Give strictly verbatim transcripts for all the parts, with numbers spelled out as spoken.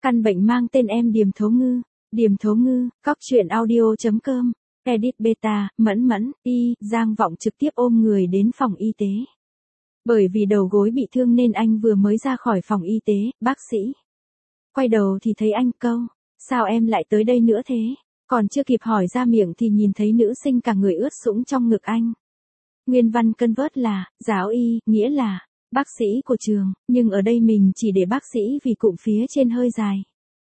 Căn bệnh mang tên em Điềm Thố Ngư. Điềm Thố Ngư, cóc truyện audio chấm com. Edit beta, mẫn mẫn, y, Giang Vọng trực tiếp ôm người đến phòng y tế. Bởi vì đầu gối bị thương nên anh vừa mới ra khỏi phòng y tế, bác sĩ. Quay đầu thì thấy anh câu, sao em lại tới đây nữa thế? Còn chưa kịp hỏi ra miệng thì nhìn thấy nữ sinh cả người ướt sũng trong ngực anh. Nguyên văn cân vớt là, giáo y, nghĩa là, bác sĩ của trường, nhưng ở đây mình chỉ để bác sĩ vì cụm phía trên hơi dài.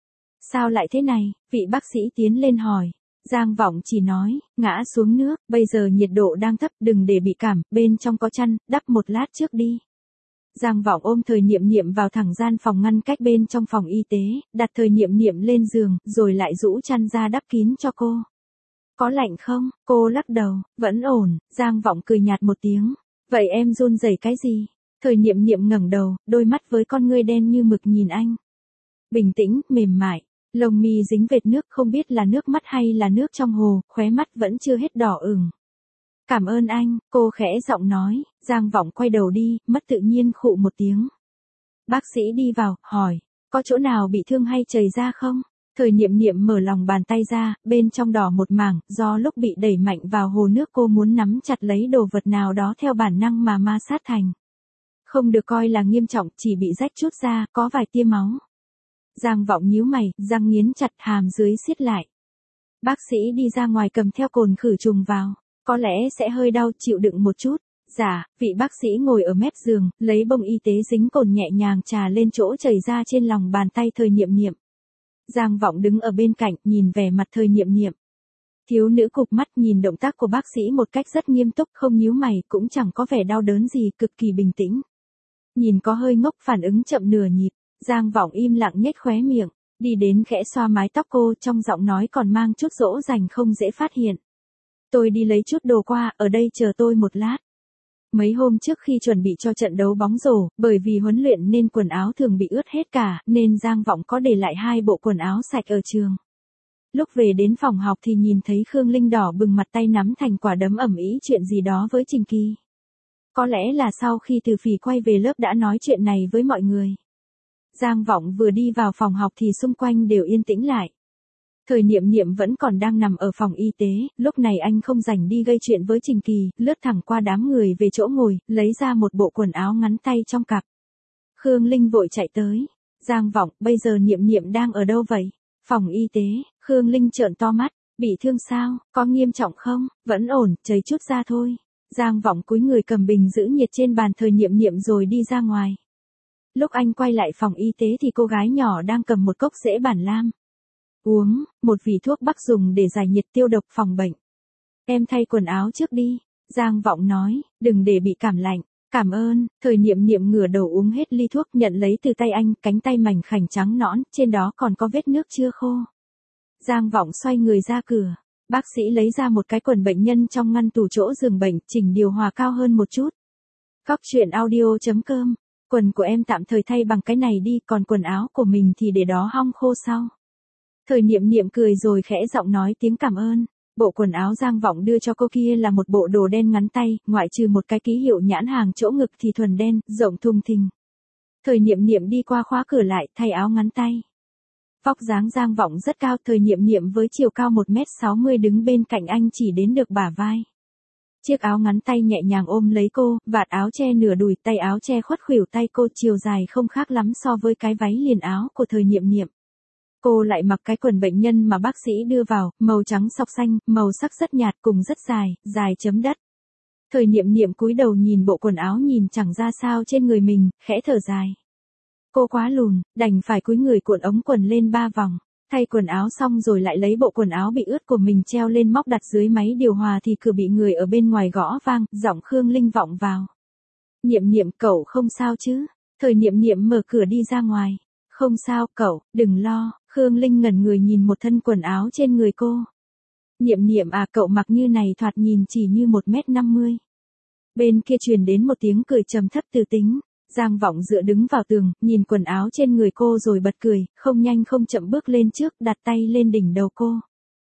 Sao lại thế này? Vị bác sĩ tiến lên hỏi. Giang Vọng chỉ nói, ngã xuống nước, bây giờ nhiệt độ đang thấp, đừng để bị cảm, bên trong có chăn, đắp một lát trước đi. Giang Vọng ôm Thời Niệm Niệm vào thẳng gian phòng ngăn cách bên trong phòng y tế, đặt Thời Niệm Niệm lên giường, rồi lại rũ chăn ra đắp kín cho cô. Có lạnh không? Cô lắc đầu, vẫn ổn. Giang Vọng cười nhạt một tiếng. Vậy em run rẩy cái gì? Thời Niệm Niệm ngẩng đầu, đôi mắt với con ngươi đen như mực nhìn anh. Bình tĩnh, mềm mại, lông mi dính vệt nước, không biết là nước mắt hay là nước trong hồ, khóe mắt vẫn chưa hết đỏ ửng. Cảm ơn anh, cô khẽ giọng nói. Giang Vọng quay đầu đi, mất tự nhiên khụ một tiếng. Bác sĩ đi vào, hỏi, có chỗ nào bị thương hay chảy ra không? Thời Niệm Niệm mở lòng bàn tay ra, bên trong đỏ một mảng, do lúc bị đẩy mạnh vào hồ nước cô muốn nắm chặt lấy đồ vật nào đó theo bản năng mà ma sát thành. Không được coi là nghiêm trọng, chỉ bị rách chút ra, có vài tia máu. Giang Vọng nhíu mày, răng nghiến chặt, hàm dưới siết lại. Bác sĩ đi ra ngoài cầm theo cồn khử trùng vào, có lẽ sẽ hơi đau, chịu đựng một chút. Dạ, vị bác sĩ ngồi ở mép giường, lấy bông y tế dính cồn nhẹ nhàng trà lên chỗ chảy ra trên lòng bàn tay Thời Niệm Niệm. Giang Vọng đứng ở bên cạnh, nhìn vẻ mặt Thời Niệm Niệm. Thiếu nữ cụp mắt nhìn động tác của bác sĩ một cách rất nghiêm túc, không nhíu mày, cũng chẳng có vẻ đau đớn gì, cực kỳ bình tĩnh. Nhìn có hơi ngốc, phản ứng chậm nửa nhịp. Giang Vọng im lặng nhếch khóe miệng, đi đến khẽ xoa mái tóc cô, trong giọng nói còn mang chút dỗ dành không dễ phát hiện. Tôi đi lấy chút đồ qua, ở đây chờ tôi một lát. Mấy hôm trước khi chuẩn bị cho trận đấu bóng rổ, bởi vì huấn luyện nên quần áo thường bị ướt hết cả, nên Giang Vọng có để lại hai bộ quần áo sạch ở trường. Lúc về đến phòng học thì nhìn thấy Khương Linh đỏ bừng mặt, tay nắm thành quả đấm ầm ĩ chuyện gì đó với Trình Kỳ. Có lẽ là sau khi Từ Phỉ quay về lớp đã nói chuyện này với mọi người. Giang Vọng vừa đi vào phòng học thì xung quanh đều yên tĩnh lại. Thời Niệm Niệm vẫn còn đang nằm ở phòng y tế, lúc này anh không rảnh đi gây chuyện với Trình Kỳ, lướt thẳng qua đám người về chỗ ngồi, lấy ra một bộ quần áo ngắn tay trong cặp. Khương Linh vội chạy tới. Giang Vọng, bây giờ Niệm Niệm đang ở đâu vậy? Phòng y tế. Khương Linh trợn to mắt, bị thương sao, có nghiêm trọng không? Vẫn ổn, chảy chút ra thôi. Giang Vọng cúi người cầm bình giữ nhiệt trên bàn Thời Niệm Niệm rồi đi ra ngoài. Lúc anh quay lại phòng y tế thì cô gái nhỏ đang cầm một cốc rễ bản lam. Uống, một vị thuốc bắc dùng để giải nhiệt tiêu độc phòng bệnh. Em thay quần áo trước đi. Giang Vọng nói, đừng để bị cảm lạnh. Cảm ơn. Thời Niệm Niệm ngửa đầu uống hết ly thuốc, nhận lấy từ tay anh, cánh tay mảnh khảnh trắng nõn, trên đó còn có vết nước chưa khô. Giang Vọng xoay người ra cửa. Bác sĩ lấy ra một cái quần bệnh nhân trong ngăn tủ chỗ giường bệnh, chỉnh điều hòa cao hơn một chút. Cóc truyện audio chấm com. Quần của em tạm thời thay bằng cái này đi, còn quần áo của mình thì để đó hong khô sau. Thời Niệm Niệm cười rồi khẽ giọng nói tiếng cảm ơn. Bộ quần áo Giang Vọng đưa cho cô kia là một bộ đồ đen ngắn tay, ngoại trừ một cái ký hiệu nhãn hàng chỗ ngực thì thuần đen, rộng thùng thình. Thời Niệm Niệm đi qua khóa cửa lại, thay áo ngắn tay. Vóc dáng Giang Vọng rất cao, Thời Niệm Niệm với chiều cao một mét sáu mươi đứng bên cạnh anh chỉ đến được bả vai. Chiếc áo ngắn tay nhẹ nhàng ôm lấy cô, vạt áo che nửa đùi, tay áo che khuất khuỷu tay cô, chiều dài không khác lắm so với cái váy liền áo của Thời Niệm Niệm. Cô lại mặc cái quần bệnh nhân mà bác sĩ đưa vào, màu trắng sọc xanh, màu sắc rất nhạt cùng rất dài, dài chấm đất. Thời Niệm Niệm cúi đầu nhìn bộ quần áo nhìn chẳng ra sao trên người mình, khẽ thở dài. Cô quá lùn, đành phải cúi người cuộn ống quần lên ba vòng. Thay quần áo xong rồi lại lấy bộ quần áo bị ướt của mình treo lên móc đặt dưới máy điều hòa thì cửa bị người ở bên ngoài gõ vang, giọng Khương Linh vọng vào. Niệm Niệm, cậu không sao chứ? Thời Niệm Niệm mở cửa đi ra ngoài. Không sao, cậu, đừng lo. Khương Linh ngẩn người nhìn một thân quần áo trên người cô. Niệm Niệm à, cậu mặc như này thoạt nhìn chỉ như một mét năm mươi. Bên kia truyền đến một tiếng cười trầm thấp từ tính. Giang Vọng dựa đứng vào tường, nhìn quần áo trên người cô rồi bật cười, không nhanh không chậm bước lên trước, đặt tay lên đỉnh đầu cô.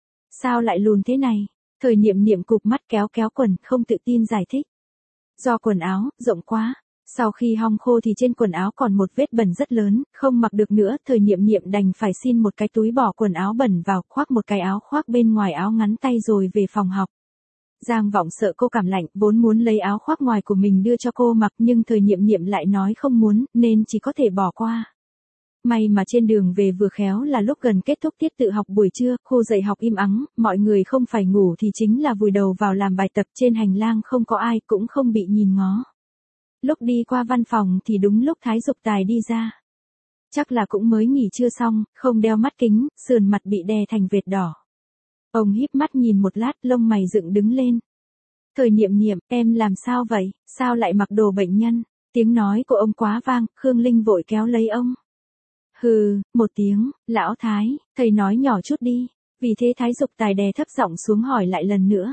Sao lại lùn thế này? Thời Niệm Niệm cụp mắt kéo kéo quần, không tự tin giải thích. Do quần áo, rộng quá. Sau khi hong khô thì trên quần áo còn một vết bẩn rất lớn, không mặc được nữa, thời niệm niệm đành phải xin một cái túi bỏ quần áo bẩn vào, khoác một cái áo khoác bên ngoài áo ngắn tay rồi về phòng học. Giang Vọng sợ cô cảm lạnh, vốn muốn lấy áo khoác ngoài của mình đưa cho cô mặc nhưng thời niệm niệm lại nói không muốn, nên chỉ có thể bỏ qua. May mà trên đường về vừa khéo là lúc gần kết thúc tiết tự học buổi trưa, khu dạy học im ắng, mọi người không phải ngủ thì chính là vùi đầu vào làm bài tập, trên hành lang không có ai cũng không bị nhìn ngó. Lúc đi qua văn phòng thì đúng lúc Thái Dục Tài đi ra. Chắc là cũng mới nghỉ trưa xong, không đeo mắt kính, sườn mặt bị đè thành vệt đỏ. Ông híp mắt nhìn một lát, lông mày dựng đứng lên. Thời niệm niệm, em làm sao vậy, sao lại mặc đồ bệnh nhân? Tiếng nói của ông quá vang, Khương Linh vội kéo lấy ông. Hừ, một tiếng, lão Thái, thầy nói nhỏ chút đi. Vì thế Thái Dục Tài đè thấp giọng xuống hỏi lại lần nữa.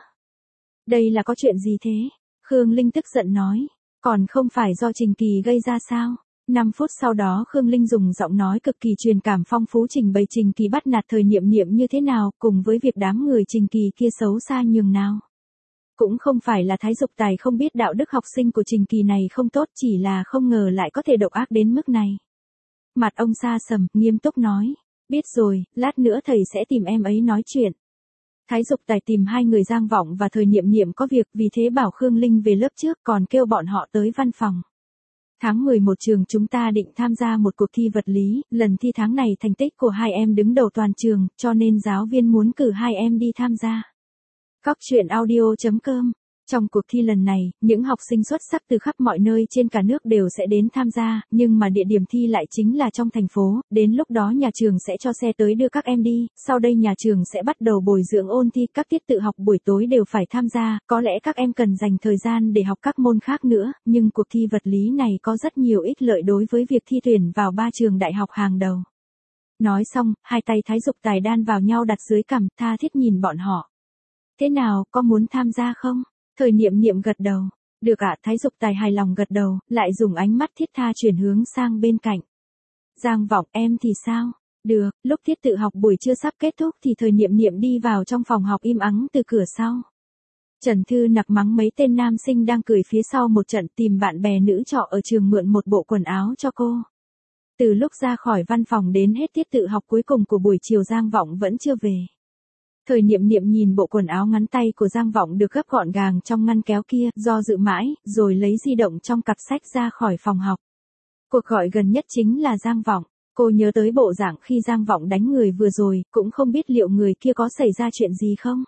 Đây là có chuyện gì thế? Khương Linh tức giận nói. Còn không phải do Trình Kỳ gây ra sao? năm phút sau đó Khương Linh dùng giọng nói cực kỳ truyền cảm phong phú trình bày Trình Kỳ bắt nạt thời niệm niệm như thế nào, cùng với việc đám người Trình Kỳ kia xấu xa nhường nào. Cũng không phải là Thái Dục Tài không biết đạo đức học sinh của Trình Kỳ này không tốt, chỉ là không ngờ lại có thể độc ác đến mức này. Mặt ông sa sầm, nghiêm túc nói. Biết rồi, lát nữa thầy sẽ tìm em ấy nói chuyện. Thái Dục Tài tìm hai người Giang Vọng và thời niệm niệm có việc, vì thế bảo Khương Linh về lớp trước, còn kêu bọn họ tới văn phòng. Tháng mười một trường chúng ta định tham gia một cuộc thi vật lý, lần thi tháng này thành tích của hai em đứng đầu toàn trường, cho nên giáo viên muốn cử hai em đi tham gia. Cóc truyện audio chấm com. Trong cuộc thi lần này, những học sinh xuất sắc từ khắp mọi nơi trên cả nước đều sẽ đến tham gia, nhưng mà địa điểm thi lại chính là trong thành phố, đến lúc đó nhà trường sẽ cho xe tới đưa các em đi, sau đây nhà trường sẽ bắt đầu bồi dưỡng ôn thi, các tiết tự học buổi tối đều phải tham gia, có lẽ các em cần dành thời gian để học các môn khác nữa, nhưng cuộc thi vật lý này có rất nhiều ích lợi đối với việc thi tuyển vào ba trường đại học hàng đầu. Nói xong, hai tay Thái Dục Tài đan vào nhau đặt dưới cằm, tha thiết nhìn bọn họ. Thế nào, có muốn tham gia không? Thời niệm niệm gật đầu. Được ạ, Thái Dục Tài hài lòng gật đầu, lại dùng ánh mắt thiết tha chuyển hướng sang bên cạnh. Giang Vọng, em thì sao? Được, lúc tiết tự học buổi trưa sắp kết thúc thì thời niệm niệm đi vào trong phòng học im ắng từ cửa sau. Trần Thư Nặc mắng mấy tên nam sinh đang cười phía sau một trận, tìm bạn bè nữ trọ ở trường mượn một bộ quần áo cho cô. Từ lúc ra khỏi văn phòng đến hết tiết tự học cuối cùng của buổi chiều Giang Vọng vẫn chưa về. Thời niệm niệm nhìn bộ quần áo ngắn tay của Giang Vọng được gấp gọn gàng trong ngăn kéo kia, do dự mãi, rồi lấy di động trong cặp sách ra khỏi phòng học. Cuộc gọi gần nhất chính là Giang Vọng. Cô nhớ tới bộ dạng khi Giang Vọng đánh người vừa rồi, cũng không biết liệu người kia có xảy ra chuyện gì không.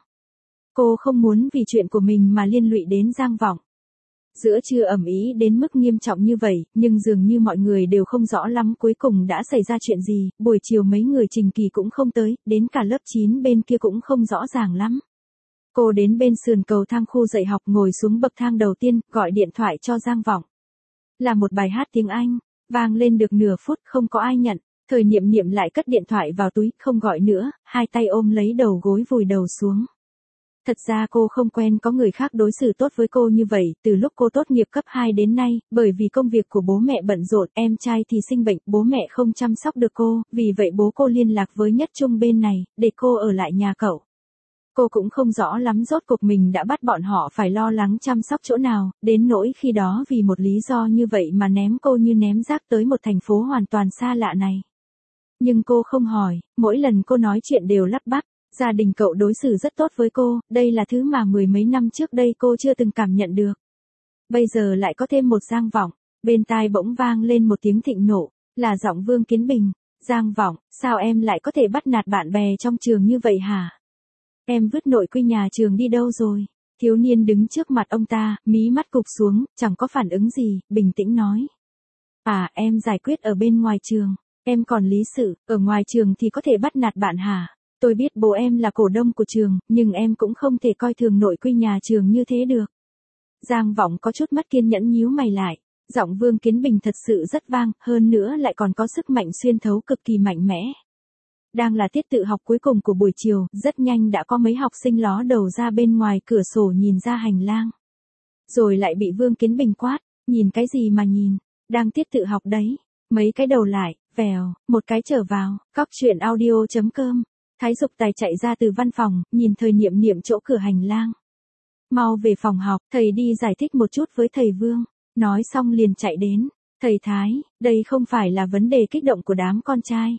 Cô không muốn vì chuyện của mình mà liên lụy đến Giang Vọng. Giữa trưa ầm ĩ đến mức nghiêm trọng như vậy, nhưng dường như mọi người đều không rõ lắm cuối cùng đã xảy ra chuyện gì, buổi chiều mấy người Trình Kỳ cũng không tới, đến cả lớp chín bên kia cũng không rõ ràng lắm. Cô đến bên sườn cầu thang khu dạy học, ngồi xuống bậc thang đầu tiên, gọi điện thoại cho Giang Vọng. Là một bài hát tiếng Anh, vang lên được nửa phút không có ai nhận, thời niệm niệm lại cất điện thoại vào túi, không gọi nữa, hai tay ôm lấy đầu gối vùi đầu xuống. Thật ra cô không quen có người khác đối xử tốt với cô như vậy, từ lúc cô tốt nghiệp cấp hai đến nay, bởi vì công việc của bố mẹ bận rộn, em trai thì sinh bệnh, bố mẹ không chăm sóc được cô, vì vậy bố cô liên lạc với Nhất Trung bên này, để cô ở lại nhà cậu. Cô cũng không rõ lắm rốt cuộc mình đã bắt bọn họ phải lo lắng chăm sóc chỗ nào, đến nỗi khi đó vì một lý do như vậy mà ném cô như ném rác tới một thành phố hoàn toàn xa lạ này. Nhưng cô không hỏi, mỗi lần cô nói chuyện đều lắp bắp. Gia đình cậu đối xử rất tốt với cô, đây là thứ mà mười mấy năm trước đây cô chưa từng cảm nhận được. Bây giờ lại có thêm một Giang Vọng, bên tai bỗng vang lên một tiếng thịnh nộ, là giọng Vương Kiến Bình. Giang Vọng, sao em lại có thể bắt nạt bạn bè trong trường như vậy hả? Em vứt nội quy nhà trường đi đâu rồi? Thiếu niên đứng trước mặt ông ta, mí mắt cụp xuống, chẳng có phản ứng gì, bình tĩnh nói. À, em giải quyết ở bên ngoài trường, em còn lý sự, ở ngoài trường thì có thể bắt nạt bạn hả? Tôi biết bố em là cổ đông của trường, nhưng em cũng không thể coi thường nội quy nhà trường như thế được. Giang Vọng có chút mất kiên nhẫn nhíu mày lại, giọng Vương Kiến Bình thật sự rất vang, hơn nữa lại còn có sức mạnh xuyên thấu cực kỳ mạnh mẽ. Đang là tiết tự học cuối cùng của buổi chiều, rất nhanh đã có mấy học sinh ló đầu ra bên ngoài cửa sổ nhìn ra hành lang. Rồi lại bị Vương Kiến Bình quát, nhìn cái gì mà nhìn, đang tiết tự học đấy. Mấy cái đầu lại, vèo, một cái trở vào, cóc truyện audio chấm com. Thái Dục Tài chạy ra từ văn phòng, nhìn thời niệm niệm chỗ cửa hành lang. Mau về phòng học, thầy đi giải thích một chút với thầy Vương. Nói xong liền chạy đến. Thầy Thái, đây không phải là vấn đề kích động của đám con trai.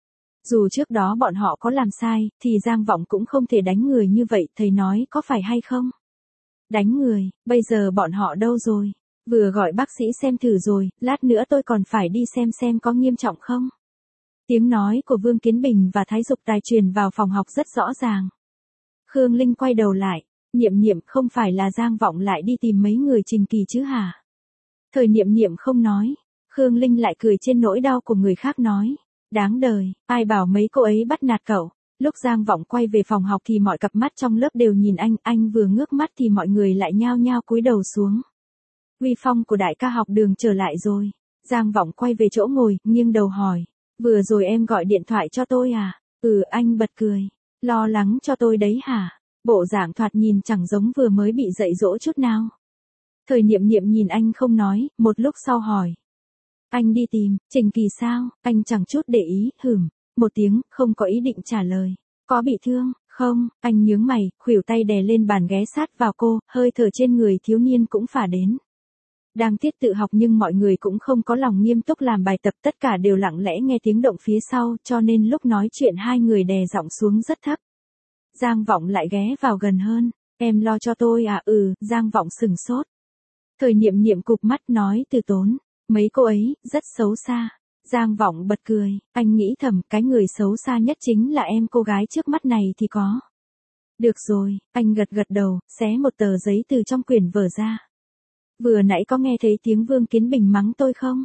Dù trước đó bọn họ có làm sai, thì Giang Vọng cũng không thể đánh người như vậy, thầy nói có phải hay không? Đánh người, bây giờ bọn họ đâu rồi? Vừa gọi bác sĩ xem thử rồi, lát nữa tôi còn phải đi xem xem có nghiêm trọng không? Tiếng nói của Vương Kiến Bình và Thái Dục Tài truyền vào phòng học rất rõ ràng. Khương Linh quay đầu lại, Niệm Niệm, không phải là Giang Vọng lại đi tìm mấy người Trình Kỳ chứ hả? Thời Niệm Niệm không nói, Khương Linh lại cười trên nỗi đau của người khác nói. Đáng đời, ai bảo mấy cô ấy bắt nạt cậu. Lúc Giang Vọng quay về phòng học thì mọi cặp mắt trong lớp đều nhìn anh, anh vừa ngước mắt thì mọi người lại nhao nhao cúi đầu xuống. Uy phong của đại ca học đường trở lại rồi. Giang Vọng quay về chỗ ngồi, nghiêng đầu hỏi. Vừa rồi em gọi điện thoại cho tôi à? Ừ, anh bật cười. Lo lắng cho tôi đấy hả? Bộ dạng thoạt nhìn chẳng giống vừa mới bị dạy dỗ chút nào. Thời Niệm Niệm nhìn anh không nói, một lúc sau hỏi. Anh đi tìm, Trình Kỳ sao? Anh chẳng chút để ý, hửm, một tiếng, không có ý định trả lời. Có bị thương, không? Anh nhướng mày, khuỷu tay đè lên bàn ghé sát vào cô, hơi thở trên người thiếu niên cũng phả đến. Đang tiết tự học nhưng mọi người cũng không có lòng nghiêm túc làm bài tập, tất cả đều lặng lẽ nghe tiếng động phía sau, cho nên lúc nói chuyện hai người đè giọng xuống rất thấp. Giang Vọng lại ghé vào gần hơn. Em lo cho tôi à? Ừ, Giang Vọng sừng sốt. Thời Niệm Niệm cụp mắt nói từ tốn. Mấy cô ấy, rất xấu xa. Giang Vọng bật cười, anh nghĩ thầm, cái người xấu xa nhất chính là em cô gái trước mắt này thì có. Được rồi, anh gật gật đầu, xé một tờ giấy từ trong quyển vở ra. Vừa nãy có nghe thấy tiếng Vương Kiến Bình mắng tôi không?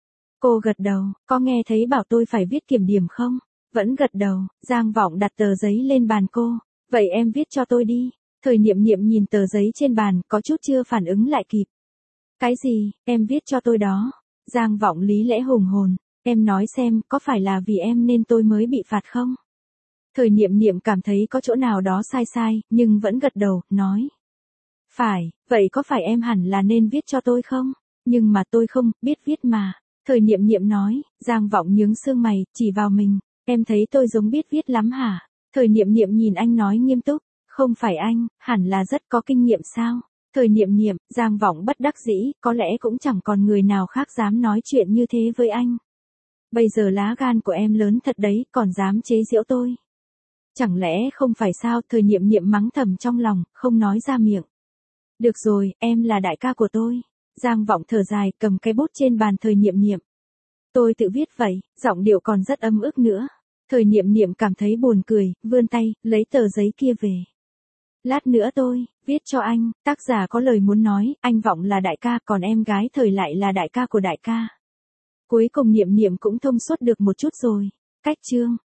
Cô gật đầu, có nghe thấy bảo tôi phải viết kiểm điểm không? Vẫn gật đầu, Giang Vọng đặt tờ giấy lên bàn cô. Vậy em viết cho tôi đi. Thời Niệm Niệm nhìn tờ giấy trên bàn, có chút chưa phản ứng lại kịp. Cái gì, em viết cho tôi đó? Giang Vọng lý lẽ hùng hồn, em nói xem, có phải là vì em nên tôi mới bị phạt không? Thời Niệm Niệm cảm thấy có chỗ nào đó sai sai, nhưng vẫn gật đầu, nói. Phải, vậy có phải em hẳn là nên viết cho tôi không? Nhưng mà tôi không, biết viết mà. Thời Niệm Niệm nói, Giang Vọng nhướng sương mày, chỉ vào mình, em thấy tôi giống biết viết lắm hả? Thời Niệm Niệm nhìn anh nói nghiêm túc, không phải anh, hẳn là rất có kinh nghiệm sao? Thời Niệm Niệm, Giang Vọng bất đắc dĩ, có lẽ cũng chẳng còn người nào khác dám nói chuyện như thế với anh. Bây giờ lá gan của em lớn thật đấy, còn dám chế giễu tôi. Chẳng lẽ không phải sao? Thời Niệm Niệm mắng thầm trong lòng, không nói ra miệng. Được rồi, em là đại ca của tôi. Giang Vọng thở dài, cầm cái bút trên bàn Thời Niệm Niệm. Tôi tự viết vậy, giọng điệu còn rất ấm ức nữa. Thời Niệm Niệm cảm thấy buồn cười, vươn tay, lấy tờ giấy kia về. Lát nữa tôi, viết cho anh, tác giả có lời muốn nói, anh Vọng là đại ca, còn em gái Thời lại là đại ca của đại ca. Cuối cùng Niệm Niệm cũng thông suốt được một chút rồi. Cách chương.